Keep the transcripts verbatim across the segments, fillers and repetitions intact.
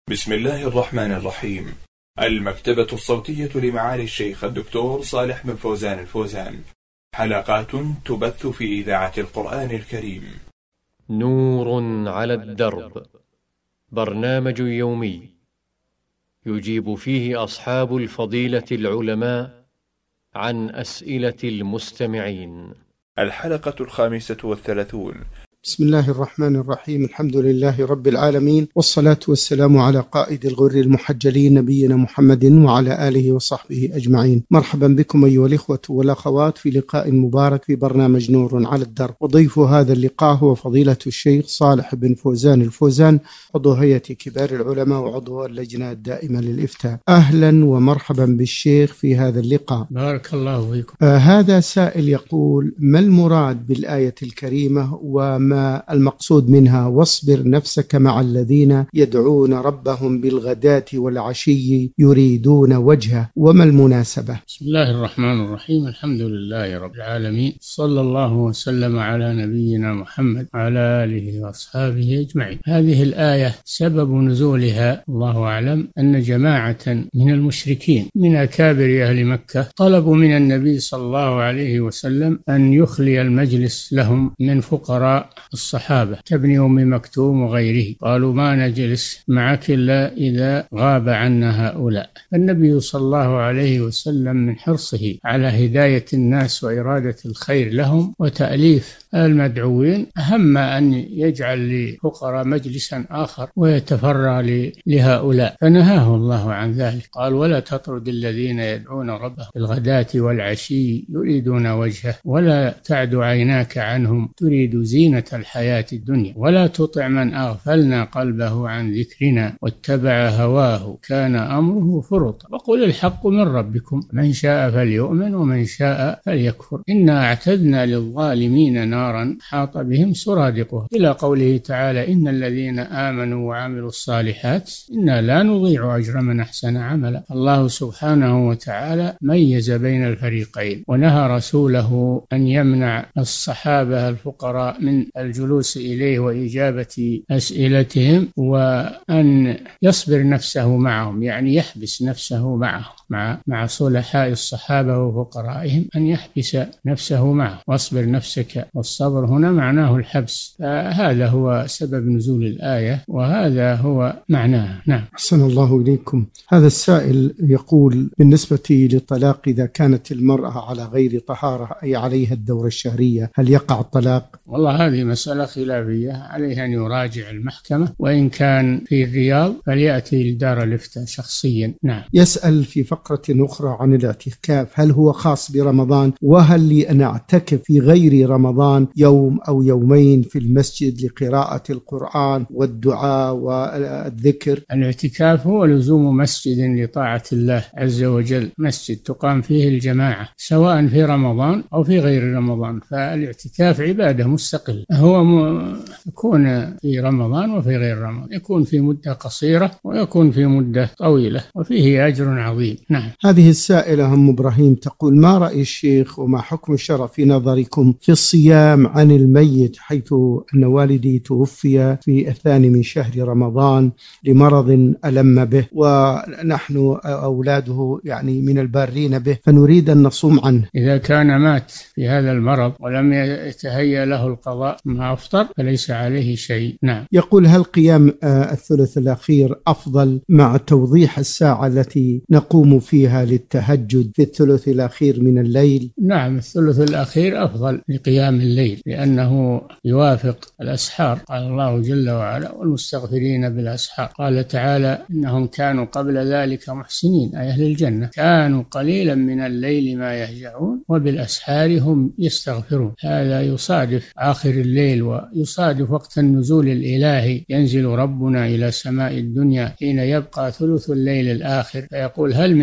بسم الله الرحمن الرحيم. المكتبة الصوتية لمعالي الشيخ الدكتور صالح بن فوزان الفوزان، حلقات تبث في إذاعة القرآن الكريم. نور على الدرب، برنامج يومي يجيب فيه أصحاب الفضيلة العلماء عن أسئلة المستمعين. الحلقة الخامسة والثلاثون. بسم الله الرحمن الرحيم. الحمد لله رب العالمين، والصلاة والسلام على قائد الغر المحجلين نبينا محمد وعلى آله وصحبه أجمعين. مرحبا بكم أيها الإخوة والأخوات في لقاء مبارك في برنامج نور على الدرب، وضيف هذا اللقاء هو فضيلة الشيخ صالح بن فوزان الفوزان، عضو هيئة كبار العلماء وعضو اللجنة الدائمة للإفتاء. أهلا ومرحبا بالشيخ في هذا اللقاء. بارك الله فيكم. آه هذا سائل يقول: ما المراد بالآية الكريمة وما المقصود منها؟ واصبر نفسك مع الذين يدعون ربهم بالغداة والعشي يريدون وجهه، وما المناسبة؟ بسم الله الرحمن الرحيم. الحمد لله رب العالمين، صلى الله وسلم على نبينا محمد وعلى آله وأصحابه أجمعين. هذه الآية سبب نزولها الله أعلم أن جماعة من المشركين من أكابر أهل مكة طلبوا من النبي صلى الله عليه وسلم أن يخلي المجلس لهم من فقراء الصحابة كابن أم مكتوم وغيره. قالوا: ما نجلس معك إلا إذا غاب عنا هؤلاء. فالنبي صلى الله عليه وسلم من حرصه على هداية الناس وإرادة الخير لهم وتأليف المدعوين هم أن يجعل لفقراء مجلسا آخر ويتفرع لهؤلاء، فنهاه الله عن ذلك. قال: ولا تطرد الذين يدعون ربهم بالغداة والعشي يريدون وجهه ولا تعد عيناك عنهم تريد زينة الحياة الدنيا ولا تطع من أغفلنا قلبه عن ذكرنا واتبع هواه كان أمره فرطا وقل الحق من ربكم من شاء فليؤمن ومن شاء فليكفر إنا أعتدنا للظالمين نارا حاط بهم سرادقها، إلى قوله تعالى: إن الذين آمنوا وعملوا الصالحات إنا لا نضيع أجر من أحسن عملا. الله سبحانه وتعالى ميز بين الفريقين ونهى رسوله أن يمنع الصحابة الفقراء من الجلوس إليه وإجابة أسئلتهم، وأن يصبر نفسه معهم، يعني يحبس نفسه معهم مع مع صلحاء الصحابة وفقرائهم، أن يحبس نفسه معه. واصبر نفسك، والصبر هنا معناه الحبس. هذا هو سبب نزول الآية وهذا هو معناها. نعم. أحسن الله إليكم. هذا السائل يقول: بالنسبة للطلاق إذا كانت المرأة على غير طهارة أي عليها الدورة الشهرية، هل يقع الطلاق؟ والله هذه مسألة خلافية، عليه أن يراجع المحكمة، وإن كان في الرياض فليأتي لدار الإفتاء شخصيا. نعم. يسأل في فقرة أخرى عن الاعتكاف، هل هو خاص برمضان؟ وهل لي أن أعتكف في غير رمضان يوم أو يومين في المسجد لقراءة القرآن والدعاء والذكر؟ الاعتكاف هو لزوم مسجد لطاعة الله عز وجل، مسجد تقام فيه الجماعة سواء في رمضان أو في غير رمضان، فالاعتكاف عبادة مستقل. هو م... يكون في رمضان وفي غير رمضان، يكون في مدة قصيرة ويكون في مدة طويلة، وفيه أجر عظيم. نعم. هذه السائلة أم إبراهيم تقول: ما رأي الشيخ وما حكم الشرع في نظركم في الصيام عن الميت، حيث أن والدي توفي في الثاني من شهر رمضان لمرض ألم به، ونحن أولاده يعني من البارين به، فنريد أن نصوم عنه. إذا كان مات في هذا المرض ولم يتهيأ له القضاء ما أفطر فليس عليه شيء. نعم. يقول: هل قيام الثلث الأخير أفضل مع توضيح الساعة التي نقوم فيها للتهجد في الثلث الأخير من الليل؟ نعم، الثلث الأخير أفضل لقيام الليل لأنه يوافق الأسحار. قال الله جل وعلا: والمستغفرين بالأسحار. قال تعالى: إنهم كانوا قبل ذلك محسنين، أي أهل الجنة، كانوا قليلا من الليل ما يهجعون وبالأسحار هم يستغفرون. هذا يصادف آخر الليل ويصادف وقت النزول الإلهي، ينزل ربنا إلى سماء الدنيا حين يبقى ثلث الليل الآخر فيقول: هل من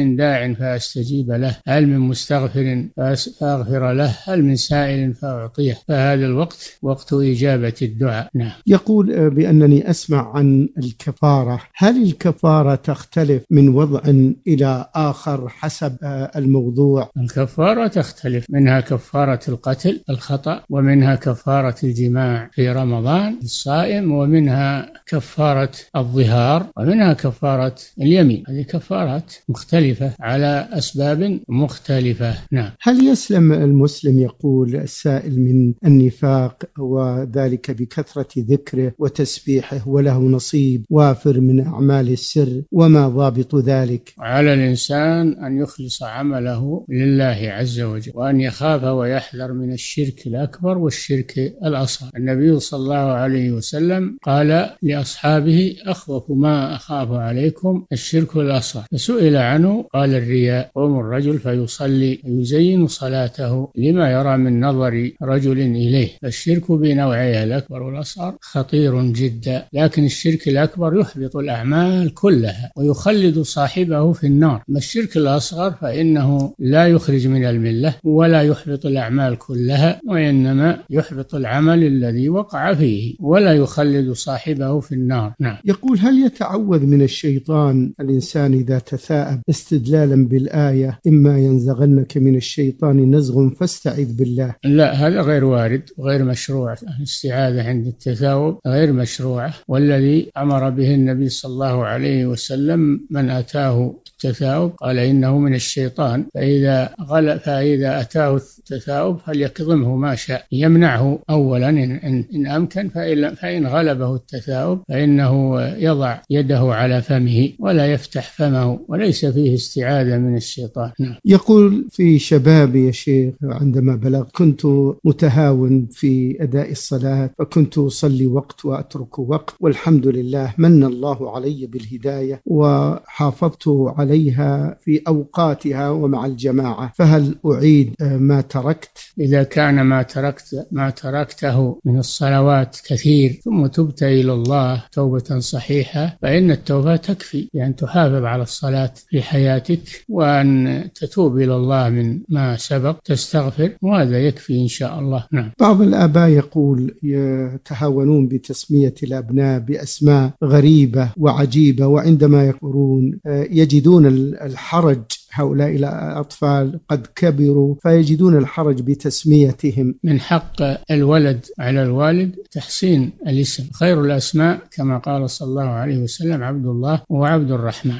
من داع فأستجيب له، هل من مستغفر فأغفر له، هل من سائل فأعطيه. فهذا الوقت وقت إجابة الدعاء. نعم. يقول بأنني أسمع عن الكفارة، هل الكفارة تختلف من وضع إلى آخر حسب الموضوع؟ الكفارة تختلف، منها كفارة القتل الخطأ، ومنها كفارة الجماع في رمضان الصائم، ومنها كفارة الظهار، ومنها كفارة اليمين. هذه كفارات مختلفة على أسباب مختلفة. نعم. هل يسلم المسلم يقول السائل من النفاق وذلك بكثرة ذكره وتسبيحه وله نصيب وافر من أعمال السر، وما ضابط ذلك؟ على الإنسان أن يخلص عمله لله عز وجل، وأن يخاف ويحذر من الشرك الأكبر والشرك الأصغر. النبي صلى الله عليه وسلم قال لأصحابه: أخوف ما أخاف عليكم الشرك الأصغر. فسئل عنه قال: الرياء. قوم الرجل فيصلي يزين صلاته لما يرى من نظر رجل إليه. فالشرك بنوعيه الأكبر والأصغر خطير جدا، لكن الشرك الأكبر يحبط الأعمال كلها ويخلد صاحبه في النار. أما الشرك الأصغر فإنه لا يخرج من الملة ولا يحبط الأعمال كلها، وإنما يحبط العمل الذي وقع فيه ولا يخلد صاحبه في النار. نعم. يقول: هل يتعوذ من الشيطان الإنسان إذا تثاءب استدلالا بالآية: إما ينزغنك من الشيطان نزغ فاستعذ بالله؟ لا، هذا غير وارد وغير مشروع. الاستعاذة عند التثاؤب غير مشروعة، والذي أمر به النبي صلى الله عليه وسلم من أتاه التثاؤب قال إنه من الشيطان، فإذا غلب فإذا أتاه التثاؤب فليكظمه ما شاء، يمنعه أولا إن, إن, إن أمكن، فإن, فإن غلبه التثاؤب فإنه يضع يده على فمه ولا يفتح فمه، وليس فيه استعاذة من الشيطان. نعم. يقول: في شبابي يا شيخ عندما بلغت كنت متهاون في أداء الصلاة، فكنت أصلي وقت وأترك وقت، والحمد لله من الله علي بالهداية وحافظت عليها في أوقاتها ومع الجماعة، فهل أعيد ما تركت؟ إذا كان ما تركت ما تركته من الصلوات كثير ثم تبت إلى الله توبة صحيحة، فإن التوبة تكفي بأن تحافظ على الصلاة في حياتك، وأن تتوب إلى الله من ما سبق تستغفر، وهذا يكفي إن شاء الله. نعم. بعض الآباء يقول يتهاونون بتسمية الأبناء بأسماء غريبة وعجيبة، وعندما يكبرون يجدون الحرج، هؤلاء الأطفال قد كبروا فيجدون الحرج بتسميتهم. من حق الولد على الوالد تحسين الاسم، خير الأسماء كما قال صلى الله عليه وسلم عبد الله وعبد الرحمن،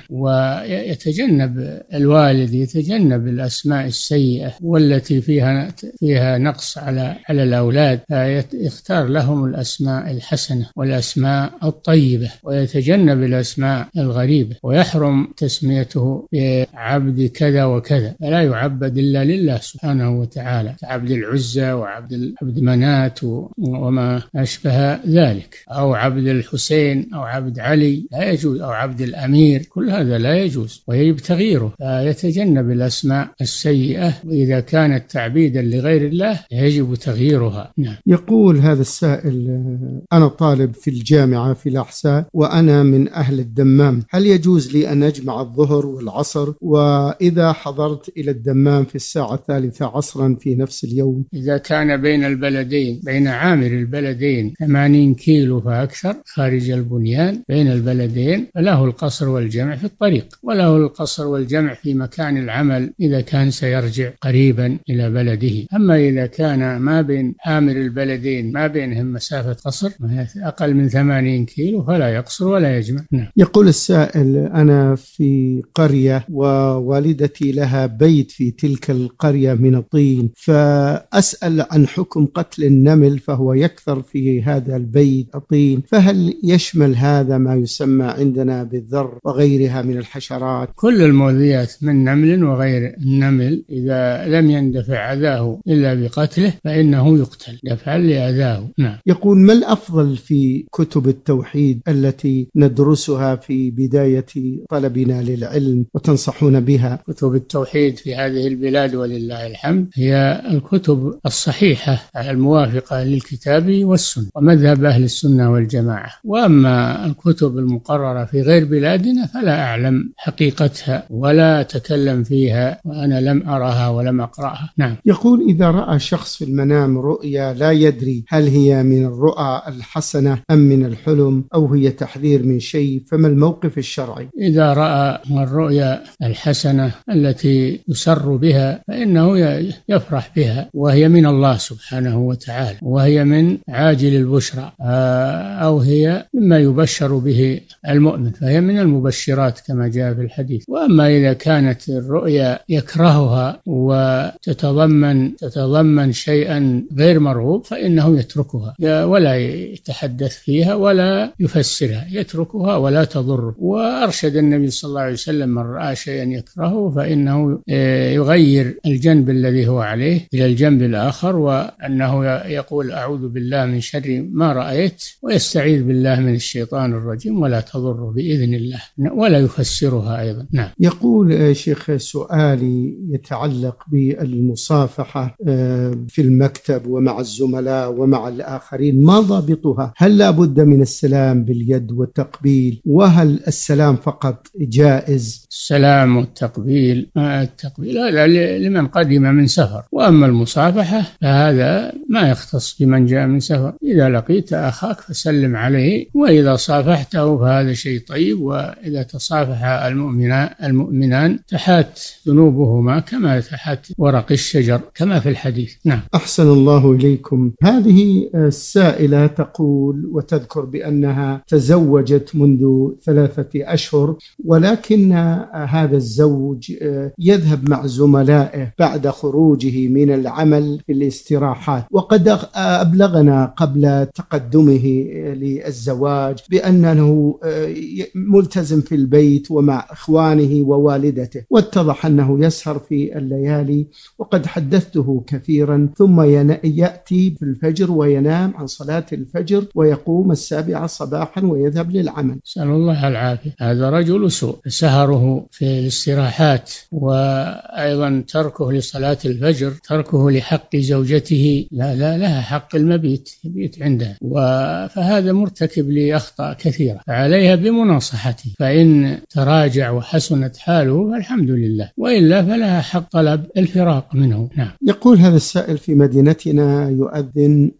ويتجنب الوالد يتجنب الأسماء السيئة والتي فيها فيها نقص على على الأولاد، فيختار لهم الأسماء الحسنة والأسماء الطيبة، ويتجنب الأسماء الغريبة، ويحرم تسميته بعبد كذا وكذا، فلا يعبد إلا لله سبحانه وتعالى، كعبد العزة وعبد عبد منات وما أشبه ذلك، أو عبد الحسين أو عبد علي لا يجوز، أو عبد الأمير، كل هذا لا يجوز ويجب تغييره، فيتجنب الأسماء السيئة، وإذا كانت تعبيدا لغير الله يجب تغييرها. نعم. يقول هذا السائل: أنا طالب في الجامعة في الأحساء وأنا من أهل الدمام، هل يجوز لي أن أجمع الظهر والعصر؟ وإذا حضرت إلى الدمام في الساعة الثالثة عصرا في نفس اليوم؟ إذا كان بين البلدين، بين عامر البلدين ثمانين كيلو فأكثر خارج البنيان بين البلدين، فله القصر والجمع في الطريق، وله القصر والجمع في مكان العمل إذا كان سيرجع قريبا إلى بلده. أما إذا كان ما بين عامر البلدين ما بينهم مسافة قصر أقل من ثمانين كيلو فلا يقصر ولا يجمع. نعم. يقول السائل: أنا في قرية ووالدتي لها بيت في تلك القرية من الطين، فأسأل عن حكم قتل النمل، فهو يكثر في هذا البيت الطين، فهل يشمل هذا ما يسمى عندنا بالذر وغيرها من الحشرات؟ كل المؤذيات من نمل وغير النمل إذا لم يندفع أذاه إلا بقتله فإنه يقتل دفعا لأذاه. نعم. يقول: ما الأفضل في كتب التوحيد التي ندرسها في بداية طلبنا للعلم وتنصحون بها فيها؟ كتب التوحيد في هذه البلاد ولله الحمد هي الكتب الصحيحة الموافقة للكتاب والسنة ومذهب أهل السنة والجماعة. وأما الكتب المقررة في غير بلادنا فلا أعلم حقيقتها ولا أتكلم فيها، وأنا لم أرها ولم أقرأها. نعم. يقول: إذا رأى شخص في المنام رؤيا لا يدري هل هي من الرؤى الحسنة أم من الحلم أو هي تحذير من شيء، فما الموقف الشرعي؟ إذا رأى الرؤيا الحسنة التي يسر بها فإنه يفرح بها، وهي من الله سبحانه وتعالى، وهي من عاجل البشرى، أو هي مما يبشر به المؤمن، فهي من المبشرات كما جاء في الحديث. وأما إذا كانت الرؤيا يكرهها وتتضمن تتضمن شيئا غير مرغوب فإنه يتركها ولا يتحدث فيها ولا يفسرها، يتركها ولا تضر. وأرشد النبي صلى الله عليه وسلم: من رأى شيئا يكرهه فإنه يغير الجنب الذي هو عليه إلى الجنب الآخر، وأنه يقول: أعوذ بالله من شر ما رأيت، ويستعيذ بالله من الشيطان الرجيم، ولا تضر بإذن الله، ولا يفسرها أيضا. نعم. يقول شيخ: سؤالي يتعلق بالمصافحة في المكتب ومع الزملاء ومع الآخرين، ما ضابطها؟ هل لا بد من السلام باليد والتقبيل؟ وهل السلام فقط جائز؟ السلام والتقبيل التقبيل هذا لمن قدم من سفر، وأما المصافحة فهذا ما يختص بمن جاء من سفر. إذا لقيت أخاك فسلم عليه، وإذا صافحته فهذا شيء طيب. وإذا تصافح المؤمنان المؤمنان تحات ذنوبهما كما تحات ورق الشجر كما في الحديث. نعم. أحسن الله إليكم. هذه السائلة تقول وتذكر بأنها تزوجت منذ ثلاثة أشهر، ولكن هذا الزوج يذهب مع زملائه بعد خروجه من العمل في الاستراحات، وقد أبلغنا قبل تقدمه للزواج بأنه ملتزم في البيت ومع إخوانه ووالدته، واتضح أنه يسهر في الليالي، وقد حدثته كثيرا، ثم يأتي في الفجر وينام عن صلاة الفجر ويقوم السابعة صباحا ويذهب للعمل. نسأل الله العافية. هذا رجل سوء، سهره في الاستراحات وأيضا تركه لصلاة الفجر، تركه لحق زوجته، لا لا لها حق المبيت، يبيت عندها، فهذا مرتكب لأخطاء كثيرة، فعليها بمناصحته، فإن تراجع وحسنت حاله فالحمد لله، وإلا فلها حق طلب الفراق منه. نعم. يقول هذا السائل: في مدينتنا يؤذن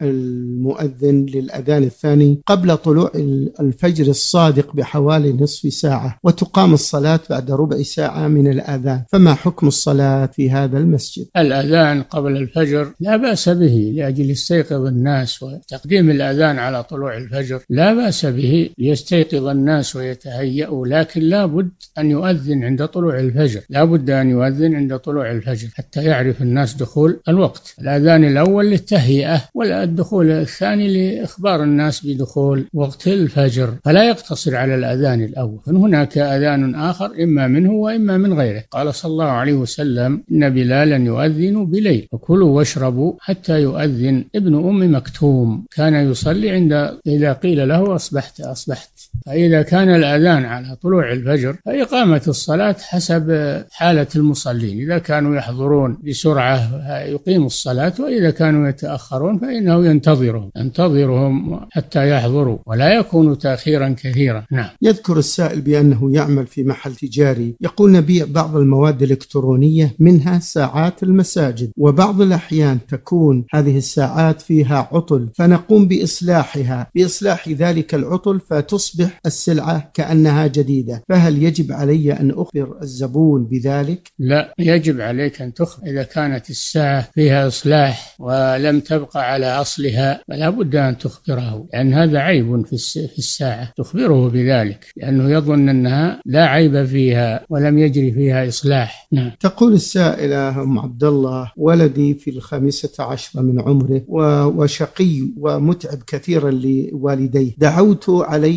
المؤذن للأذان الثاني قبل طلوع الفجر الصادق بحوالي نصف ساعة، وتقام الصلاة بعد ربع ساعة من الأذان، فما حكم الصلاة في هذا المسجد؟ الأذان قبل الفجر لا بأس به لأجل يستيقظ الناس، وتقديم الأذان على طلوع الفجر لا بأس به ليستيقظ الناس ويتهيأوا، لكن لا بد أن يؤذن عند طلوع الفجر، لا بد أن يؤذن عند طلوع الفجر حتى يعرف الناس دخول الوقت. الأذان الأول للتهيئة، والدخول الثاني لإخبار الناس بدخول وقت الفجر، فلا يقتصر على الأذان الأول، فهناك أذان آخر إما منه وإما من غيره. قال صلى الله عليه وسلم: إن بلالا يؤذن بليل فكلوا واشربوا حتى يؤذن ابن أم مكتوم، كان يصلي عند إذا قيل له أصبحت أصبحت. فإذا كان الأذان على طلوع الفجر فإقامة الصلاة حسب حالة المصلين، إذا كانوا يحضرون بسرعة يقيم الصلاة، وإذا كانوا يتأخرون فإنه ينتظرهم ينتظرهم حتى يحضروا، ولا يكون تأخيرا كثيرا. نعم. يذكر السائل بأنه يعمل في محل تجاري، يقول: نبيع بعض المواد الإلكترونية منها ساعات المساجد، وبعض الأحيان تكون هذه الساعات فيها عطل، فنقوم بإصلاحها بإصلاح ذلك العطل فتصبح السلعة كأنها جديدة، فهل يجب علي أن أخبر الزبون بذلك؟ لا، يجب عليك أن تخبر. إذا كانت الساعة فيها إصلاح ولم تبقى على أصلها فلا بد أن تخبره، لأن هذا عيب في الساعة، تخبره بذلك لأنه يظن أنها لا عيب فيها ولم يجري فيها إصلاح. نعم. تقول السائلة أم عبد الله: ولدي في الخامسة عشر من عمره وشقي ومتعب كثيرا لوالديه، دعوت عليه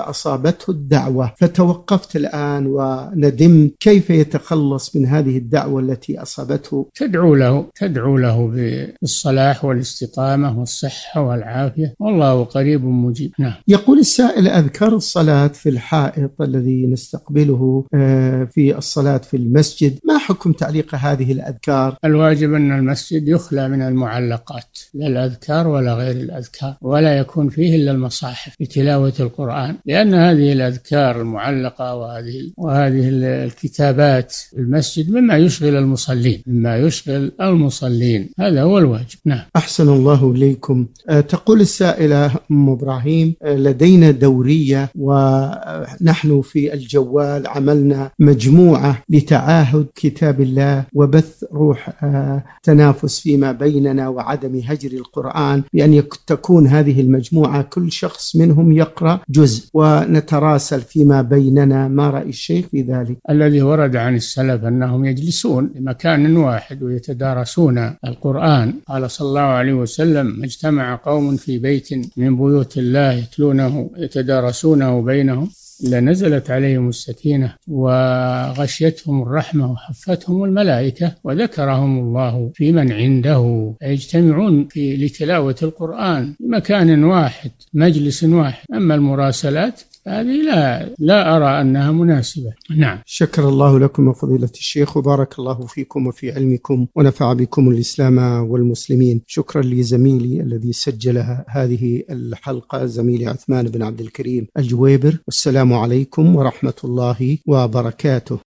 فأصابته الدعوة فتوقفت الآن وندمت، كيف يتخلص من هذه الدعوة التي أصابته؟ تدعو له تدعو له بالصلاح والاستقامة والصحة والعافية، والله قريب مجيب. نعم. يقول السائل: أذكار الصلاة في الحائط الذي نستقبله في الصلاة في المسجد، ما حكم تعليق هذه الأذكار؟ الواجب أن المسجد يخلى من المعلقات، لا الأذكار ولا غير الأذكار، ولا يكون فيه إلا المصاحف لتلاوة القرآن، لأن هذه الأذكار المعلقة وهذه وهذه الكتابات المسجد مما يشغل المصلين مما يشغل المصلين هذا هو الواجب. نعم. أحسن الله إليكم. تقول السائلة أم إبراهيم: لدينا دورية ونحن في الجوال عملنا مجموعة لتعاهد كتاب الله وبث روح تنافس فيما بيننا وعدم هجر القرآن، بأن تكون هذه المجموعة كل شخص منهم يقرأ جزء ونتراسل فيما بيننا، ما رأي الشيخ في ذلك؟ الذي ورد عن السلف أنهم يجلسون بمكان واحد ويتدارسون القرآن. قال صلى الله عليه وسلم: ما اجتمع قوم في بيت من بيوت الله يتلونه يتدارسونه بينهم إلا نزلت عليهم السكينة وغشيتهم الرحمة وحفتهم الملائكة وذكرهم الله في من عنده. يجتمعون في لتلاوة القرآن بمكان واحد، مجلس واحد. أما المراسلات هذه لا لا أرى أنها مناسبة. نعم. شكر الله لكم وفضيلة الشيخ، وبارك الله فيكم وفي علمكم، ونفع بكم الإسلام والمسلمين. شكرا لزميلي الذي سجل هذه الحلقة، زميلي عثمان بن عبد الكريم الجويبر. والسلام عليكم ورحمة الله وبركاته.